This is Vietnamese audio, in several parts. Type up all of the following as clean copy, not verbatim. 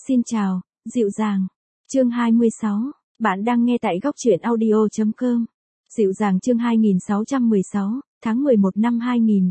Xin chào, dịu dàng. Chương 26, bạn đang nghe tại góc truyện audio.com. Dịu dàng chương 2616, tháng 11 năm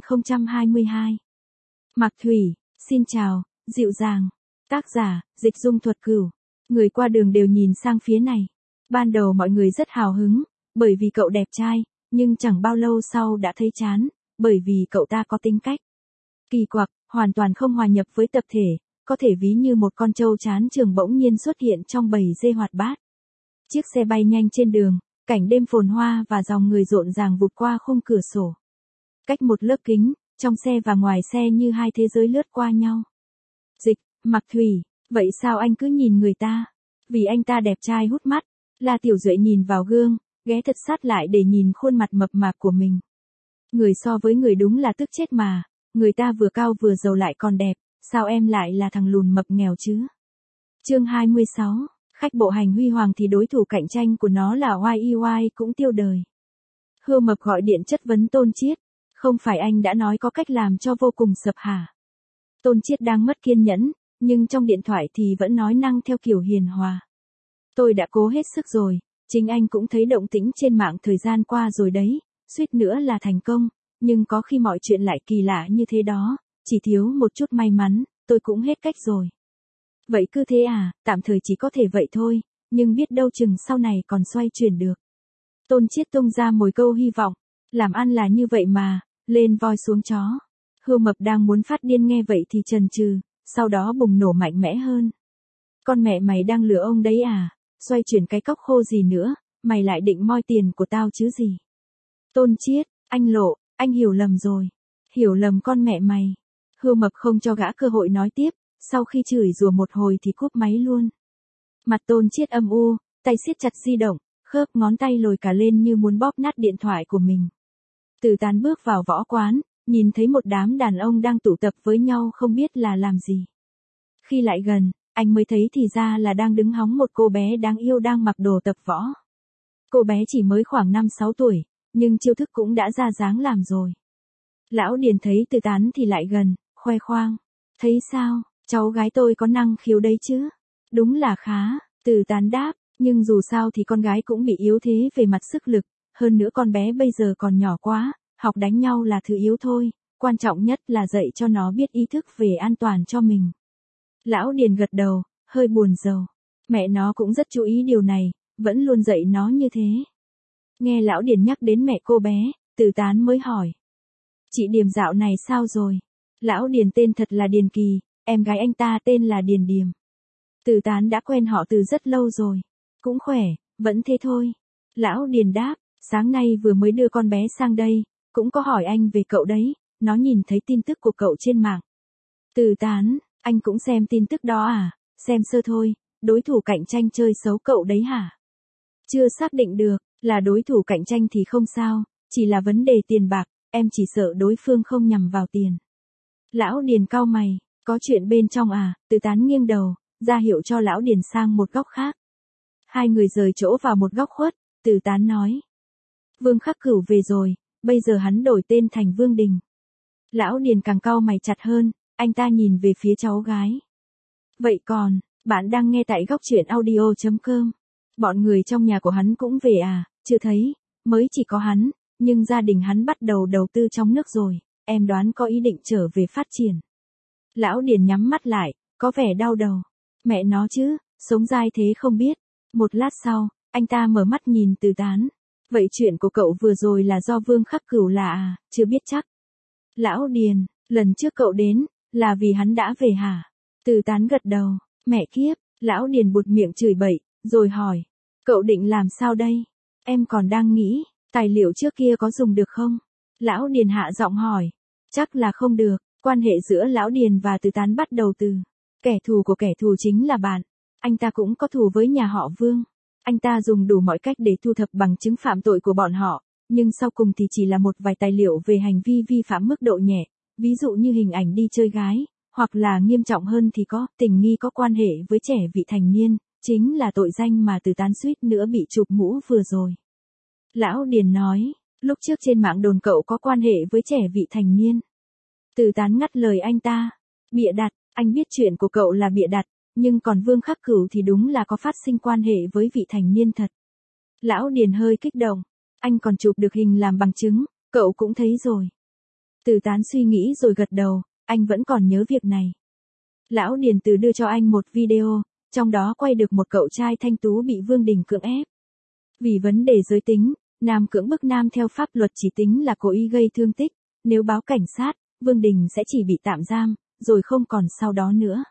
2022. Mạc Thủy, xin chào, dịu dàng. Tác giả, Dịch Dung Thuật Cửu. Người qua đường đều nhìn sang phía này. Ban đầu mọi người rất hào hứng, bởi vì cậu đẹp trai, nhưng chẳng bao lâu sau đã thấy chán, bởi vì cậu ta có tính cách kỳ quặc, hoàn toàn không hòa nhập với tập thể, có thể ví như một con trâu chán trường bỗng nhiên xuất hiện trong bầy dê hoạt bát. Chiếc xe bay nhanh trên đường, cảnh đêm phồn hoa và dòng người rộn ràng vụt qua khung cửa sổ. Cách một lớp kính, trong xe và ngoài xe như hai thế giới lướt qua nhau. Mạc Thủy, vậy sao anh cứ nhìn người ta? Vì anh ta đẹp trai hút mắt. La Tiểu Duệ nhìn vào gương, ghé thật sát lại để nhìn khuôn mặt mập mạp của mình. Người so với người đúng là tức chết mà, người ta vừa cao vừa giàu lại còn đẹp, sao em lại là thằng lùn mập nghèo chứ? Chương 26, khách bộ hành huy hoàng thì đối thủ cạnh tranh của nó là YEY cũng tiêu đời. Hươu Mập gọi điện chất vấn Tôn Chiết, không phải anh đã nói có cách làm cho vô cùng sập hả? Tôn Chiết đang mất kiên nhẫn, nhưng trong điện thoại thì vẫn nói năng theo kiểu hiền hòa. Tôi đã cố hết sức rồi, chính anh cũng thấy động tĩnh trên mạng thời gian qua rồi đấy, suýt nữa là thành công, nhưng có khi mọi chuyện lại kỳ lạ như thế đó, chỉ thiếu một chút may mắn, tôi cũng hết cách rồi. Vậy cứ thế à, tạm thời chỉ có thể vậy thôi, nhưng biết đâu chừng sau này còn xoay chuyển được. Tôn Chiết tung ra một câu hy vọng, làm ăn là như vậy mà, lên voi xuống chó. Hươu Mập đang muốn phát điên nghe vậy thì chần chừ, sau đó bùng nổ mạnh mẽ hơn. Con mẹ mày đang lừa ông đấy à, xoay chuyển cái cóc khô gì nữa, mày lại định moi tiền của tao chứ gì. Tôn Chiết, anh Lộ, anh hiểu lầm rồi. Hiểu lầm con mẹ mày. Hươu Mập không cho gã cơ hội nói tiếp, sau khi chửi rủa một hồi thì cúp máy luôn. Mặt Tôn Chiết âm u, tay siết chặt di động, khớp ngón tay lồi cả lên như muốn bóp nát điện thoại của mình. Từ Tán bước vào võ quán, nhìn thấy một đám đàn ông đang tụ tập với nhau không biết là làm gì. Khi lại gần, anh mới thấy thì ra là đang đứng hóng một cô bé đáng yêu đang mặc đồ tập võ. Cô bé chỉ mới khoảng 5-6 tuổi, nhưng chiêu thức cũng đã ra dáng làm rồi. Lão Điền thấy Từ Tán thì lại gần, khoe khoang. Thấy sao, cháu gái tôi có năng khiếu đấy chứ? Đúng là khá, Từ Tán đáp, nhưng dù sao thì con gái cũng bị yếu thế về mặt sức lực, hơn nữa con bé bây giờ còn nhỏ quá, học đánh nhau là thứ yếu thôi, quan trọng nhất là dạy cho nó biết ý thức về an toàn cho mình. Lão Điền gật đầu, hơi buồn rầu. Mẹ nó cũng rất chú ý điều này, vẫn luôn dạy nó như thế. Nghe Lão Điền nhắc đến mẹ cô bé, Từ Tán mới hỏi. Chị Điềm dạo này sao rồi? Lão Điền tên thật là Điền Kỳ, em gái anh ta tên là Điền Điềm. Từ Tán đã quen họ từ rất lâu rồi. Cũng khỏe, vẫn thế thôi. Lão Điền đáp, sáng nay vừa mới đưa con bé sang đây, cũng có hỏi anh về cậu đấy, nó nhìn thấy tin tức của cậu trên mạng. Từ Tán, anh cũng xem tin tức đó à? Xem sơ thôi, đối thủ cạnh tranh chơi xấu cậu đấy hả? Chưa xác định được, là đối thủ cạnh tranh thì không sao, chỉ là vấn đề tiền bạc, em chỉ sợ đối phương không nhằm vào tiền. Lão Điền cau mày, có chuyện bên trong à? Từ Tán nghiêng đầu, ra hiệu cho Lão Điền sang một góc khác. Hai người rời chỗ vào một góc khuất, Từ Tán nói. Vương Khắc Cửu về rồi, bây giờ hắn đổi tên thành Vương Đình. Lão Điền càng cau mày chặt hơn, anh ta nhìn về phía cháu gái. Vậy còn, bạn đang nghe tại góc truyện audio.com. Bọn người trong nhà của hắn cũng về à? Chưa thấy, mới chỉ có hắn, nhưng gia đình hắn bắt đầu đầu tư trong nước rồi, em đoán có ý định trở về phát triển. Lão Điền nhắm mắt lại, có vẻ đau đầu. Mẹ nó chứ, sống dai thế không biết. Một lát sau, anh ta mở mắt nhìn Từ Tán. Vậy chuyện của cậu vừa rồi là do Vương Khắc Cửu là à? Chưa biết chắc. Lão Điền, lần trước cậu đến, là vì hắn đã về hả? Từ Tán gật đầu, mẹ kiếp, Lão Điền buột miệng chửi bậy, rồi hỏi. Cậu định làm sao đây? Em còn đang nghĩ, tài liệu trước kia có dùng được không? Lão Điền hạ giọng hỏi. Chắc là không được, quan hệ giữa Lão Điền và Từ Tán bắt đầu từ. Kẻ thù của kẻ thù chính là bạn. Anh ta cũng có thù với nhà họ Vương. Anh ta dùng đủ mọi cách để thu thập bằng chứng phạm tội của bọn họ, nhưng sau cùng thì chỉ là một vài tài liệu về hành vi vi phạm mức độ nhẹ, ví dụ như hình ảnh đi chơi gái, hoặc là nghiêm trọng hơn thì có tình nghi có quan hệ với trẻ vị thành niên, chính là tội danh mà Từ Tán suýt nữa bị chụp mũ vừa rồi. Lão Điền nói, lúc trước trên mạng đồn cậu có quan hệ với trẻ vị thành niên. Từ Tán ngắt lời anh ta, bịa đặt, anh biết chuyện của cậu là bịa đặt, Nhưng còn Vương Khắc Cửu thì đúng là có phát sinh quan hệ với vị thành niên thật. Lão Điền hơi kích động. Anh còn chụp được hình làm bằng chứng, cậu cũng thấy rồi. Từ Tán suy nghĩ rồi gật đầu, anh vẫn còn nhớ việc này. Lão Điền Từ đưa cho anh một video, trong đó quay được một cậu trai thanh tú bị Vương Đình cưỡng ép. Vì vấn đề giới tính, nam cưỡng bức nam theo pháp luật chỉ tính là cố ý gây thương tích, nếu báo cảnh sát, Vương Đình sẽ chỉ bị tạm giam, rồi không còn sau đó nữa.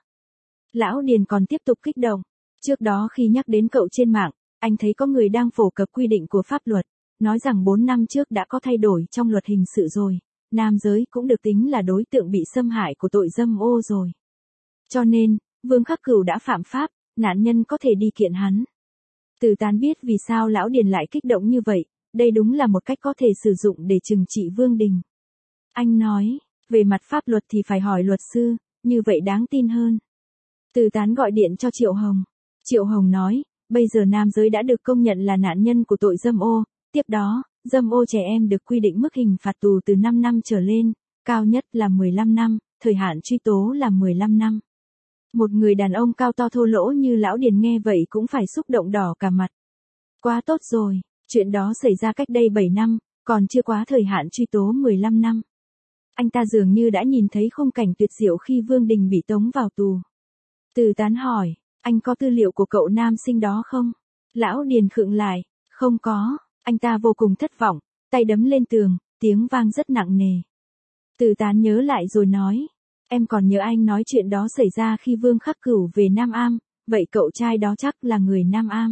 Lão Điền còn tiếp tục kích động. Trước đó khi nhắc đến cậu trên mạng, anh thấy có người đang phổ cập quy định của pháp luật, nói rằng 4 năm trước đã có thay đổi trong luật hình sự rồi, nam giới cũng được tính là đối tượng bị xâm hại của tội dâm ô rồi. Cho nên, Vương Khắc Cửu đã phạm pháp, nạn nhân có thể đi kiện hắn. Từ Tán biết vì sao Lão Điền lại kích động như vậy, đây đúng là một cách có thể sử dụng để trừng trị Vương Đình. Anh nói, về mặt pháp luật thì phải hỏi luật sư, như vậy đáng tin hơn. Từ Tán gọi điện cho Triệu Hồng. Triệu Hồng nói, bây giờ nam giới đã được công nhận là nạn nhân của tội dâm ô, tiếp đó, dâm ô trẻ em được quy định mức hình phạt tù từ 5 năm trở lên, cao nhất là 15 năm, thời hạn truy tố là 15 năm. Một người đàn ông cao to thô lỗ như Lão Điền nghe vậy cũng phải xúc động đỏ cả mặt. Quá tốt rồi, chuyện đó xảy ra cách đây 7 năm, còn chưa quá thời hạn truy tố 15 năm. Anh ta dường như đã nhìn thấy khung cảnh tuyệt diệu khi Vương Đình bị tống vào tù. Từ Tán hỏi, anh có tư liệu của cậu nam sinh đó không? Lão Điền khựng lại, không có, anh ta vô cùng thất vọng, tay đấm lên tường, tiếng vang rất nặng nề. Từ Tán nhớ lại rồi nói, em còn nhớ anh nói chuyện đó xảy ra khi Vương Khắc Cửu về Nam Am, vậy cậu trai đó chắc là người Nam Am.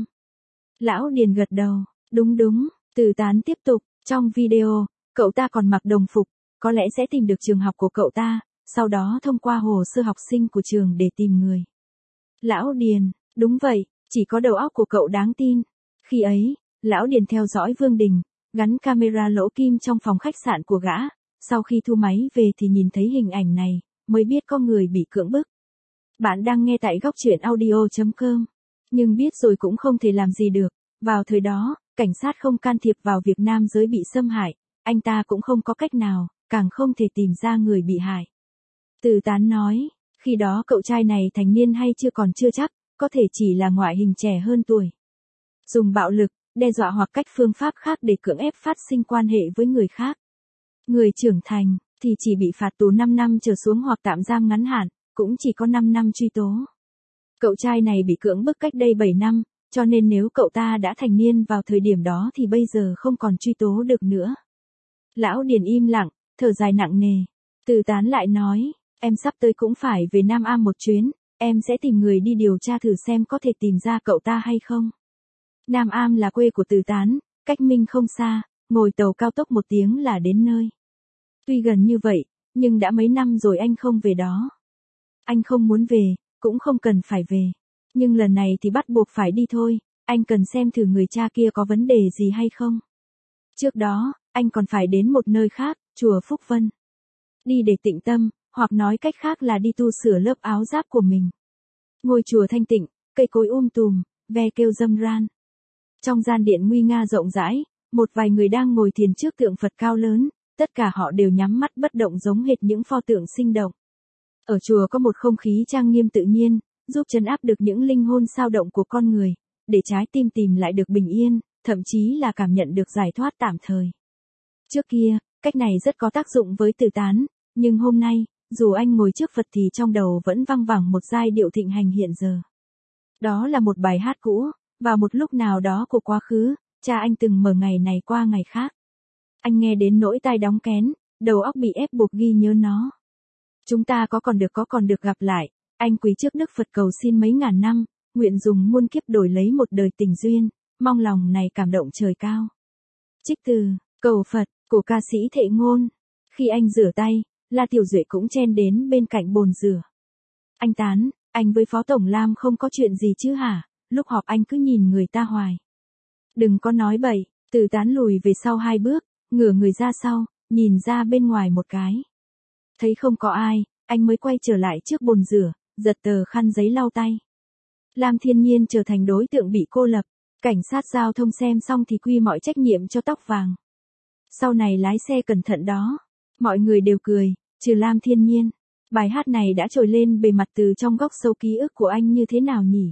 Lão Điền gật đầu, đúng đúng, Từ Tán tiếp tục, trong video, cậu ta còn mặc đồng phục, có lẽ sẽ tìm được trường học của cậu ta, sau đó thông qua hồ sơ học sinh của trường để tìm người. Lão Điền, đúng vậy, chỉ có đầu óc của cậu đáng tin. Khi ấy, Lão Điền theo dõi Vương Đình, gắn camera lỗ kim trong phòng khách sạn của gã, sau khi thu máy về thì nhìn thấy hình ảnh này, mới biết có người bị cưỡng bức. Bạn đang nghe tại góc truyện audio.com. Nhưng biết rồi cũng không thể làm gì được, vào thời đó, cảnh sát không can thiệp vào việc nam giới bị xâm hại, anh ta cũng không có cách nào, càng không thể tìm ra người bị hại. Từ Tán nói, khi đó cậu trai này thành niên hay chưa chắc, có thể chỉ là ngoại hình trẻ hơn tuổi. Dùng bạo lực, đe dọa hoặc cách phương pháp khác để cưỡng ép phát sinh quan hệ với người khác. Người trưởng thành, thì chỉ bị phạt tù 5 năm trở xuống hoặc tạm giam ngắn hạn, cũng chỉ có 5 năm truy tố. Cậu trai này bị cưỡng bức cách đây 7 năm, cho nên nếu cậu ta đã thành niên vào thời điểm đó thì bây giờ không còn truy tố được nữa. Lão Điền im lặng, thở dài nặng nề. Từ Tán lại nói, em sắp tới cũng phải về Nam Am một chuyến, em sẽ tìm người đi điều tra thử xem có thể tìm ra cậu ta hay không. Nam Am là quê của Từ Tán, cách Minh không xa, ngồi tàu cao tốc 1 tiếng là đến nơi. Tuy gần như vậy, nhưng đã mấy năm rồi anh không về đó. Anh không muốn về, cũng không cần phải về. Nhưng lần này thì bắt buộc phải đi thôi, anh cần xem thử người cha kia có vấn đề gì hay không. Trước đó, anh còn phải đến một nơi khác, chùa Phúc Vân. Đi để tịnh tâm, hoặc nói cách khác là đi tu sửa lớp áo giáp của mình. Ngôi chùa thanh tịnh, cây cối tùm, ve kêu râm ran. Trong gian điện nguy nga rộng rãi, một vài người đang ngồi thiền trước tượng Phật cao lớn, tất cả họ đều nhắm mắt bất động giống hệt những pho tượng sinh động. Ở chùa có một không khí trang nghiêm tự nhiên, giúp trấn áp được những linh hồn xao động của con người, để trái tim tìm lại được bình yên, thậm chí là cảm nhận được giải thoát tạm thời. Trước kia, cách này rất có tác dụng với Từ Tán, nhưng hôm nay, dù anh ngồi trước Phật thì trong đầu vẫn văng vẳng một giai điệu thịnh hành hiện giờ. Đó là một bài hát cũ, vào một lúc nào đó của quá khứ, cha anh từng mở ngày này qua ngày khác. Anh nghe đến nỗi tai đóng kén, đầu óc bị ép buộc ghi nhớ nó. Chúng ta có còn được gặp lại, anh quỳ trước Đức Phật cầu xin mấy ngàn năm, nguyện dùng muôn kiếp đổi lấy một đời tình duyên, mong lòng này cảm động trời cao. Trích từ, cầu Phật, của ca sĩ Thệ Ngôn. Khi anh rửa tay, La Tiểu Duệ cũng chen đến bên cạnh bồn rửa. Anh Tán, anh với Phó Tổng Lam không có chuyện gì chứ hả, lúc họp anh cứ nhìn người ta hoài. Đừng có nói bậy, Từ Tán lùi về sau 2 bước, ngửa người ra sau, nhìn ra bên ngoài một cái. Thấy không có ai, anh mới quay trở lại trước bồn rửa, giật tờ khăn giấy lau tay. Lam Thiên Nhiên trở thành đối tượng bị cô lập, cảnh sát giao thông xem xong thì quy mọi trách nhiệm cho Tóc Vàng. Sau này lái xe cẩn thận đó, mọi người đều cười, trừ Lam Thiên Nhiên. Bài hát này đã trồi lên bề mặt từ trong góc sâu ký ức của anh như thế nào nhỉ?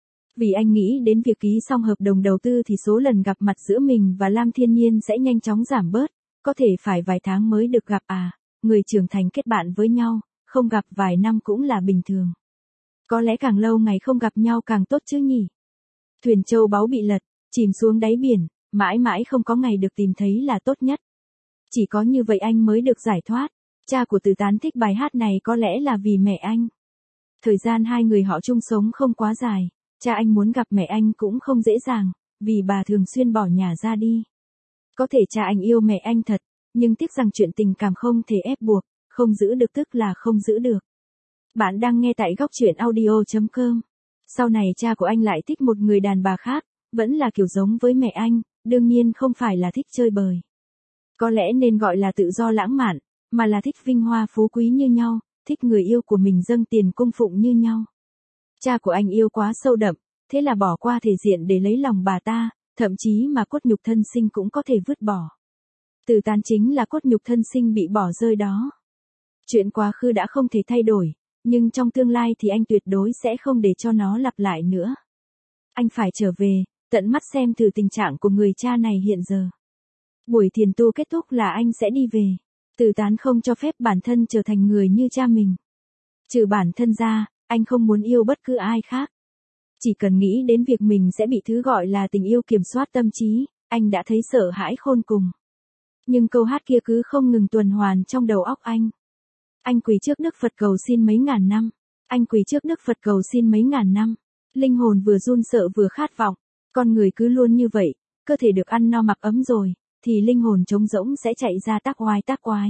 Vì anh nghĩ đến việc ký xong hợp đồng đầu tư thì số lần gặp mặt giữa mình và Lam Thiên Nhiên sẽ nhanh chóng giảm bớt, có thể phải vài tháng mới được gặp à, người trưởng thành kết bạn với nhau, không gặp vài năm cũng là bình thường. Có lẽ càng lâu ngày không gặp nhau càng tốt chứ nhỉ? Thuyền châu báu bị lật, chìm xuống đáy biển, mãi mãi không có ngày được tìm thấy là tốt nhất. Chỉ có như vậy anh mới được giải thoát. Cha của Từ Tán thích bài hát này có lẽ là vì mẹ anh. Thời gian hai người họ chung sống không quá dài, cha anh muốn gặp mẹ anh cũng không dễ dàng, vì bà thường xuyên bỏ nhà ra đi. Có thể cha anh yêu mẹ anh thật, nhưng tiếc rằng chuyện tình cảm không thể ép buộc, không giữ được tức là không giữ được. Bạn đang nghe tại góc truyện audio.com. Sau này cha của anh lại thích một người đàn bà khác, vẫn là kiểu giống với mẹ anh, đương nhiên không phải là thích chơi bời. Có lẽ nên gọi là tự do lãng mạn, mà là thích vinh hoa phú quý như nhau, thích người yêu của mình dâng tiền cung phụng như nhau. Cha của anh yêu quá sâu đậm, thế là bỏ qua thể diện để lấy lòng bà ta, thậm chí mà cốt nhục thân sinh cũng có thể vứt bỏ. Từ Tán chính là cốt nhục thân sinh bị bỏ rơi đó. Chuyện quá khứ đã không thể thay đổi, nhưng trong tương lai thì anh tuyệt đối sẽ không để cho nó lặp lại nữa. Anh phải trở về, tận mắt xem thử tình trạng của người cha này hiện giờ. Buổi thiền tu kết thúc là anh sẽ đi về. Từ Tán không cho phép bản thân trở thành người như cha mình. Trừ bản thân ra, anh không muốn yêu bất cứ ai khác. Chỉ cần nghĩ đến việc mình sẽ bị thứ gọi là tình yêu kiểm soát tâm trí, anh đã thấy sợ hãi khôn cùng. Nhưng câu hát kia cứ không ngừng tuần hoàn trong đầu óc anh. Anh quỳ trước Đức Phật cầu xin mấy ngàn năm. Anh quỳ trước Đức Phật cầu xin mấy ngàn năm. Linh hồn vừa run sợ vừa khát vọng. Con người cứ luôn như vậy, cơ thể được ăn no mặc ấm rồi, thì linh hồn trống rỗng sẽ chạy ra tác quái.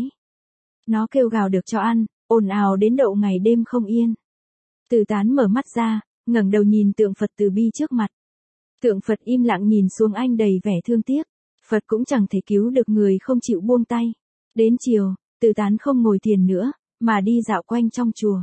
Nó kêu gào được cho ăn, ồn ào đến độ ngày đêm không yên. Từ Tán mở mắt ra, ngẩng đầu nhìn tượng Phật từ bi trước mặt. Tượng Phật im lặng nhìn xuống anh đầy vẻ thương tiếc. Phật cũng chẳng thể cứu được người không chịu buông tay. Đến chiều, Từ Tán không ngồi thiền nữa, mà đi dạo quanh trong chùa.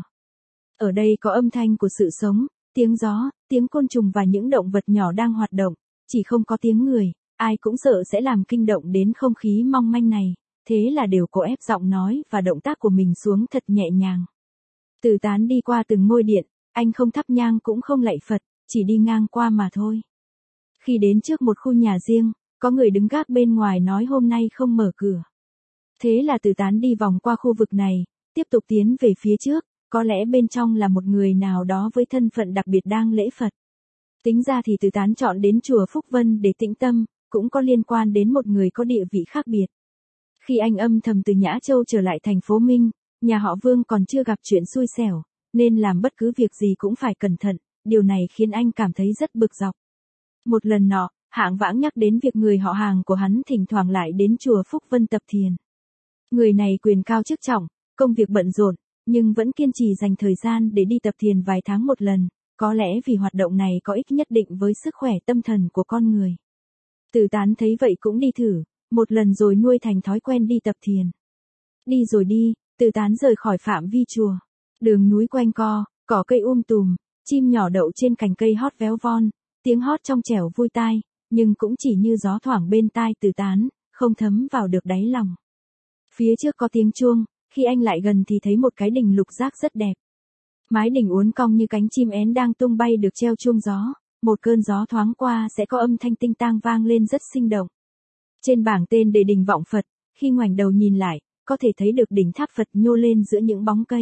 Ở đây có âm thanh của sự sống, tiếng gió, tiếng côn trùng và những động vật nhỏ đang hoạt động, chỉ không có tiếng người, ai cũng sợ sẽ làm kinh động đến không khí mong manh này, thế là đều cố ép giọng nói và động tác của mình xuống thật nhẹ nhàng. Từ Tán đi qua từng ngôi điện, anh không thắp nhang cũng không lạy Phật, chỉ đi ngang qua mà thôi. Khi đến trước một khu nhà riêng, có người đứng gác bên ngoài nói hôm nay không mở cửa. Thế là Từ Tán đi vòng qua khu vực này, tiếp tục tiến về phía trước, có lẽ bên trong là một người nào đó với thân phận đặc biệt đang lễ Phật. Tính ra thì Từ Tán chọn đến chùa Phúc Vân để tĩnh tâm, cũng có liên quan đến một người có địa vị khác biệt. Khi anh âm thầm từ Nhã Châu trở lại thành phố Minh, nhà họ Vương còn chưa gặp chuyện xui xẻo, nên làm bất cứ việc gì cũng phải cẩn thận, điều này khiến anh cảm thấy rất bực dọc. Một lần nọ, Hạng Vãng nhắc đến việc người họ hàng của hắn thỉnh thoảng lại đến chùa Phúc Vân tập thiền. Người này quyền cao chức trọng, công việc bận rộn, nhưng vẫn kiên trì dành thời gian để đi tập thiền vài tháng một lần, có lẽ vì hoạt động này có ích nhất định với sức khỏe tâm thần của con người. Từ Tán thấy vậy cũng đi thử, một lần rồi nuôi thành thói quen đi tập thiền. Đi rồi đi, Từ Tán rời khỏi phạm vi chùa. Đường núi quanh co, cỏ cây tùm, chim nhỏ đậu trên cành cây hót véo von, tiếng hót trong trẻo vui tai, nhưng cũng chỉ như gió thoảng bên tai Từ Tán, không thấm vào được đáy lòng. Phía trước có tiếng chuông, khi anh lại gần thì thấy một cái đình lục giác rất đẹp. Mái đình uốn cong như cánh chim én đang tung bay được treo chuông gió, một cơn gió thoáng qua sẽ có âm thanh tinh tang vang lên rất sinh động. Trên bảng tên đề đình vọng Phật, khi ngoảnh đầu nhìn lại, có thể thấy được đỉnh tháp Phật nhô lên giữa những bóng cây.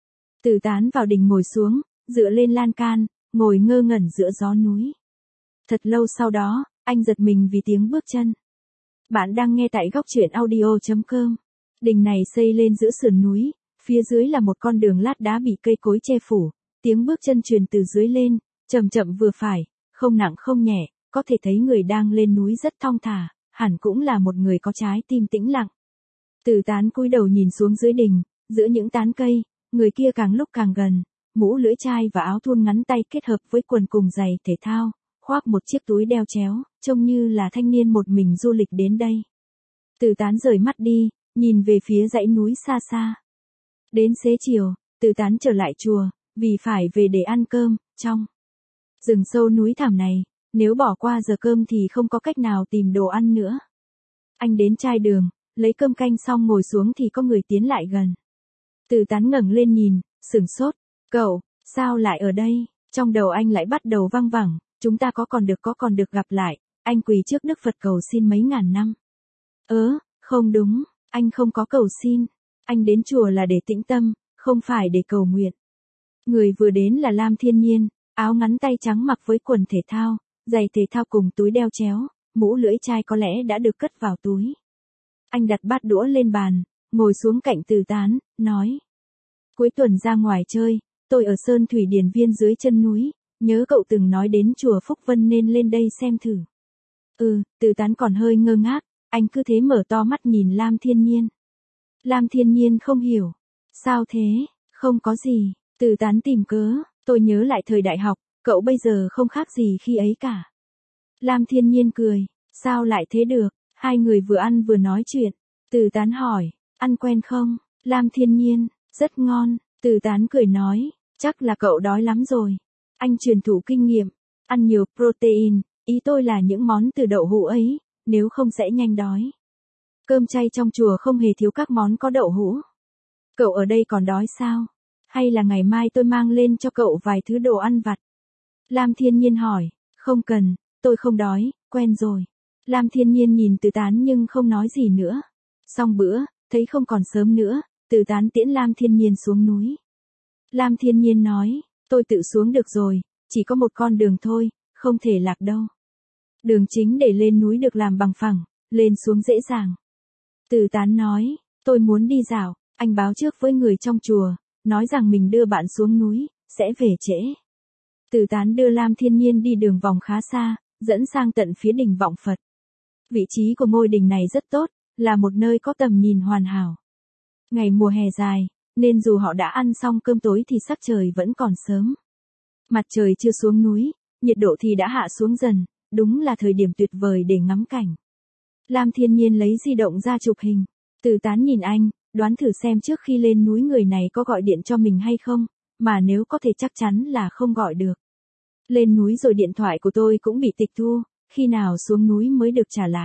Từ Tán vào đình ngồi xuống, dựa lên lan can, ngồi ngơ ngẩn giữa gió núi. Thật lâu sau đó, anh giật mình vì tiếng bước chân. Bạn đang nghe tại góc truyện audio.com. Đình này xây lên giữa sườn núi, phía dưới là một con đường lát đá bị cây cối che phủ, tiếng bước chân truyền từ dưới lên, chậm chậm vừa phải, không nặng không nhẹ, có thể thấy người đang lên núi rất thong thả, hẳn cũng là một người có trái tim tĩnh lặng. Từ Tán cúi đầu nhìn xuống dưới đình, giữa những tán cây, người kia càng lúc càng gần, mũ lưỡi chai và áo thun ngắn tay kết hợp với quần cùng giày thể thao, khoác một chiếc túi đeo chéo, trông như là thanh niên một mình du lịch đến đây. Từ Tán rời mắt đi, nhìn về phía dãy núi xa xa. Đến xế chiều, Từ Tán trở lại chùa, vì phải về để ăn cơm, trong rừng sâu núi thẳm này, nếu bỏ qua giờ cơm thì không có cách nào tìm đồ ăn nữa. Anh đến chai đường, lấy cơm canh xong ngồi xuống thì có người tiến lại gần. Từ Tán ngẩng lên nhìn, sửng sốt. Cậu, sao lại ở đây? Trong đầu anh lại bắt đầu văng vẳng, chúng ta có còn được gặp lại, anh quỳ trước Đức Phật cầu xin mấy ngàn năm. Không đúng, anh không có cầu xin. Anh đến chùa là để tĩnh tâm, không phải để cầu nguyện. Người vừa đến là Lam Thiên Nhiên, áo ngắn tay trắng mặc với quần thể thao, giày thể thao cùng túi đeo chéo, mũ lưỡi chai có lẽ đã được cất vào túi. Anh đặt bát đũa lên bàn, ngồi xuống cạnh Từ Tán, nói. Cuối tuần ra ngoài chơi, tôi ở Sơn Thủy Điền Viên dưới chân núi, nhớ cậu từng nói đến chùa Phúc Vân nên lên đây xem thử. Từ Tán còn hơi ngơ ngác, anh cứ thế mở to mắt nhìn Lam Thiên Nhiên. Lam Thiên Nhiên không hiểu. Sao thế? Không có gì. Từ Tán tìm cớ, tôi nhớ lại thời đại học, cậu bây giờ không khác gì khi ấy cả. Lam Thiên Nhiên cười, sao lại thế được, hai người vừa ăn vừa nói chuyện. Từ Tán hỏi, ăn quen không? Lam Thiên Nhiên, rất ngon. Từ Tán cười nói, chắc là cậu đói lắm rồi. Anh truyền thụ kinh nghiệm, ăn nhiều protein, ý tôi là những món từ đậu hũ ấy, nếu không sẽ nhanh đói. Cơm chay trong chùa không hề thiếu các món có đậu hũ. Cậu ở đây còn đói sao? Hay là ngày mai tôi mang lên cho cậu vài thứ đồ ăn vặt? Lam Thiên Nhiên hỏi, không cần, tôi không đói, quen rồi. Lam Thiên Nhiên nhìn Từ Tán nhưng không nói gì nữa. Xong bữa, thấy không còn sớm nữa, Từ Tán tiễn Lam Thiên Nhiên xuống núi. Lam Thiên Nhiên nói, tôi tự xuống được rồi, chỉ có một con đường thôi, không thể lạc đâu. Đường chính để lên núi được làm bằng phẳng, lên xuống dễ dàng. Từ Tán nói, tôi muốn đi dạo, anh báo trước với người trong chùa, nói rằng mình đưa bạn xuống núi, sẽ về trễ. Từ Tán đưa Lam Thiên Nhiên đi đường vòng khá xa, dẫn sang tận phía đỉnh Vọng Phật. Vị trí của ngôi đình này rất tốt, là một nơi có tầm nhìn hoàn hảo. Ngày mùa hè dài, nên dù họ đã ăn xong cơm tối thì sắc trời vẫn còn sớm. Mặt trời chưa xuống núi, nhiệt độ thì đã hạ xuống dần, đúng là thời điểm tuyệt vời để ngắm cảnh. Lam Thiên Nhiên lấy di động ra chụp hình. Từ Tán nhìn anh, đoán thử xem trước khi lên núi người này có gọi điện cho mình hay không, mà nếu có thể chắc chắn là không gọi được. Lên núi rồi điện thoại của tôi cũng bị tịch thu, khi nào xuống núi mới được trả lại.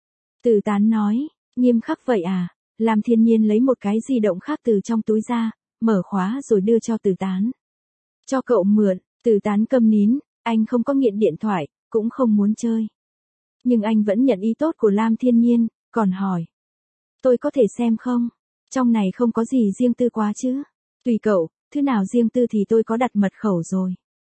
Từ Tán nói, nghiêm khắc vậy à? Lam Thiên Nhiên lấy một cái di động khác từ trong túi ra, mở khóa rồi đưa cho Từ Tán. Cho cậu mượn. Từ Tán câm nín, anh không có nghiện điện thoại, cũng không muốn chơi. Nhưng anh vẫn nhận ý tốt của Lam Thiên Nhiên, còn hỏi. Tôi có thể xem không? Trong này không có gì riêng tư quá chứ? Tùy cậu, thứ nào riêng tư thì tôi có đặt mật khẩu rồi.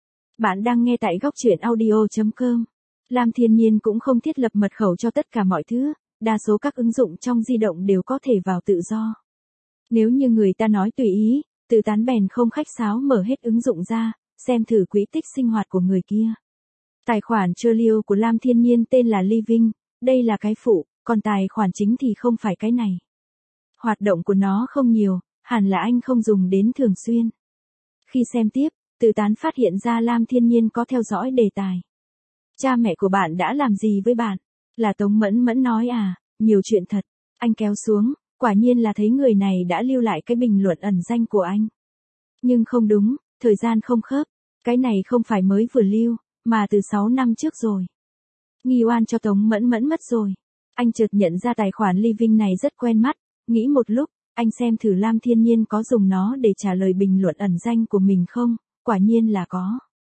Bạn đang nghe tại góc truyện audio.com. Lam Thiên Nhiên cũng không thiết lập mật khẩu cho tất cả mọi thứ, đa số các ứng dụng trong di động đều có thể vào tự do. Nếu như người ta nói tùy ý, Từ Tán bèn không khách sáo mở hết ứng dụng ra, xem thử quỹ tích sinh hoạt của người kia. Tài khoản Trelio của Lam Thiên Nhiên tên là Living, đây là cái phụ, còn tài khoản chính thì không phải cái này. Hoạt động của nó không nhiều, hẳn là anh không dùng đến thường xuyên. Khi xem tiếp, Từ Tán phát hiện ra Lam Thiên Nhiên có theo dõi đề tài. Cha mẹ của bạn đã làm gì với bạn? Là Tống Mẫn Mẫn nói à, nhiều chuyện thật. Anh kéo xuống, quả nhiên là thấy người này đã lưu lại cái bình luận ẩn danh của anh. Nhưng không đúng, thời gian không khớp. Cái này không phải mới vừa lưu, mà từ 6 năm trước rồi. Nghi oan cho Tống Mẫn Mẫn mất rồi. Anh chợt nhận ra tài khoản Living này rất quen mắt, nghĩ một lúc, anh xem thử Lam Thiên Nhiên có dùng nó để trả lời bình luận ẩn danh của mình không, quả nhiên là có.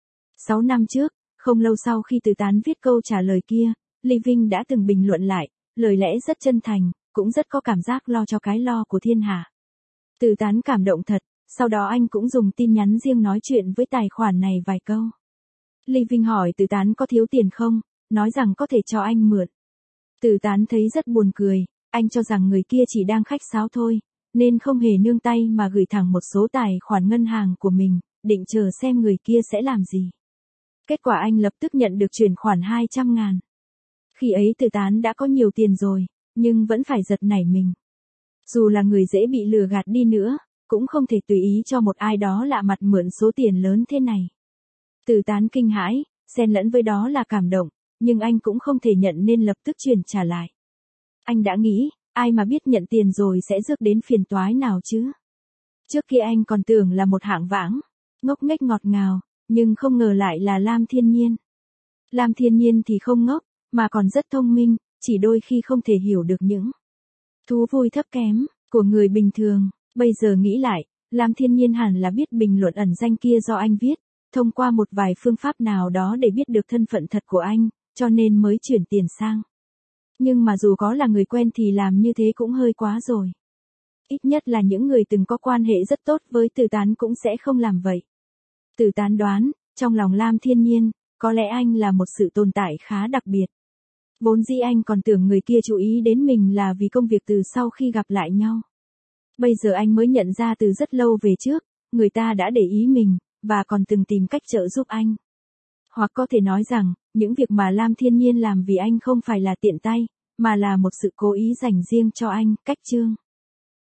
6 năm trước, không lâu sau khi Từ Tán viết câu trả lời kia, Living đã từng bình luận lại, lời lẽ rất chân thành, cũng rất có cảm giác lo cho cái lo của thiên hạ. Từ Tán cảm động thật, sau đó anh cũng dùng tin nhắn riêng nói chuyện với tài khoản này vài câu. Living hỏi Từ Tán có thiếu tiền không, nói rằng có thể cho anh mượn. Từ Tán thấy rất buồn cười, anh cho rằng người kia chỉ đang khách sáo thôi, nên không hề nương tay mà gửi thẳng một số tài khoản ngân hàng của mình, định chờ xem người kia sẽ làm gì. Kết quả anh lập tức nhận được chuyển khoản 200.000. Khi ấy Từ Tán đã có nhiều tiền rồi, nhưng vẫn phải giật nảy mình. Dù là người dễ bị lừa gạt đi nữa, cũng không thể tùy ý cho một ai đó lạ mặt mượn số tiền lớn thế này. Từ Tán kinh hãi, xen lẫn với đó là cảm động, nhưng anh cũng không thể nhận nên lập tức chuyển trả lại. Anh đã nghĩ, ai mà biết nhận tiền rồi sẽ rước đến phiền toái nào chứ. Trước kia anh còn tưởng là một hạng vãng, ngốc nghếch ngọt ngào, nhưng không ngờ lại là Lam Thiên Nhiên. Lam Thiên Nhiên thì không ngốc, mà còn rất thông minh, chỉ đôi khi không thể hiểu được những thú vui thấp kém của người bình thường. Bây giờ nghĩ lại, Lam Thiên Nhiên hẳn là biết bình luận ẩn danh kia do anh viết, thông qua một vài phương pháp nào đó để biết được thân phận thật của anh, cho nên mới chuyển tiền sang. Nhưng mà dù có là người quen thì làm như thế cũng hơi quá rồi. Ít nhất là những người từng có quan hệ rất tốt với Từ Tán cũng sẽ không làm vậy. Từ Tán đoán, trong lòng Lam Thiên Nhiên, có lẽ anh là một sự tồn tại khá đặc biệt. Vốn dĩ anh còn tưởng người kia chú ý đến mình là vì công việc từ sau khi gặp lại nhau. Bây giờ anh mới nhận ra từ rất lâu về trước, người ta đã để ý mình, và còn từng tìm cách trợ giúp anh. Hoặc có thể nói rằng, những việc mà Lam Thiên Nhiên làm vì anh không phải là tiện tay, mà là một sự cố ý dành riêng cho anh, cách Chương.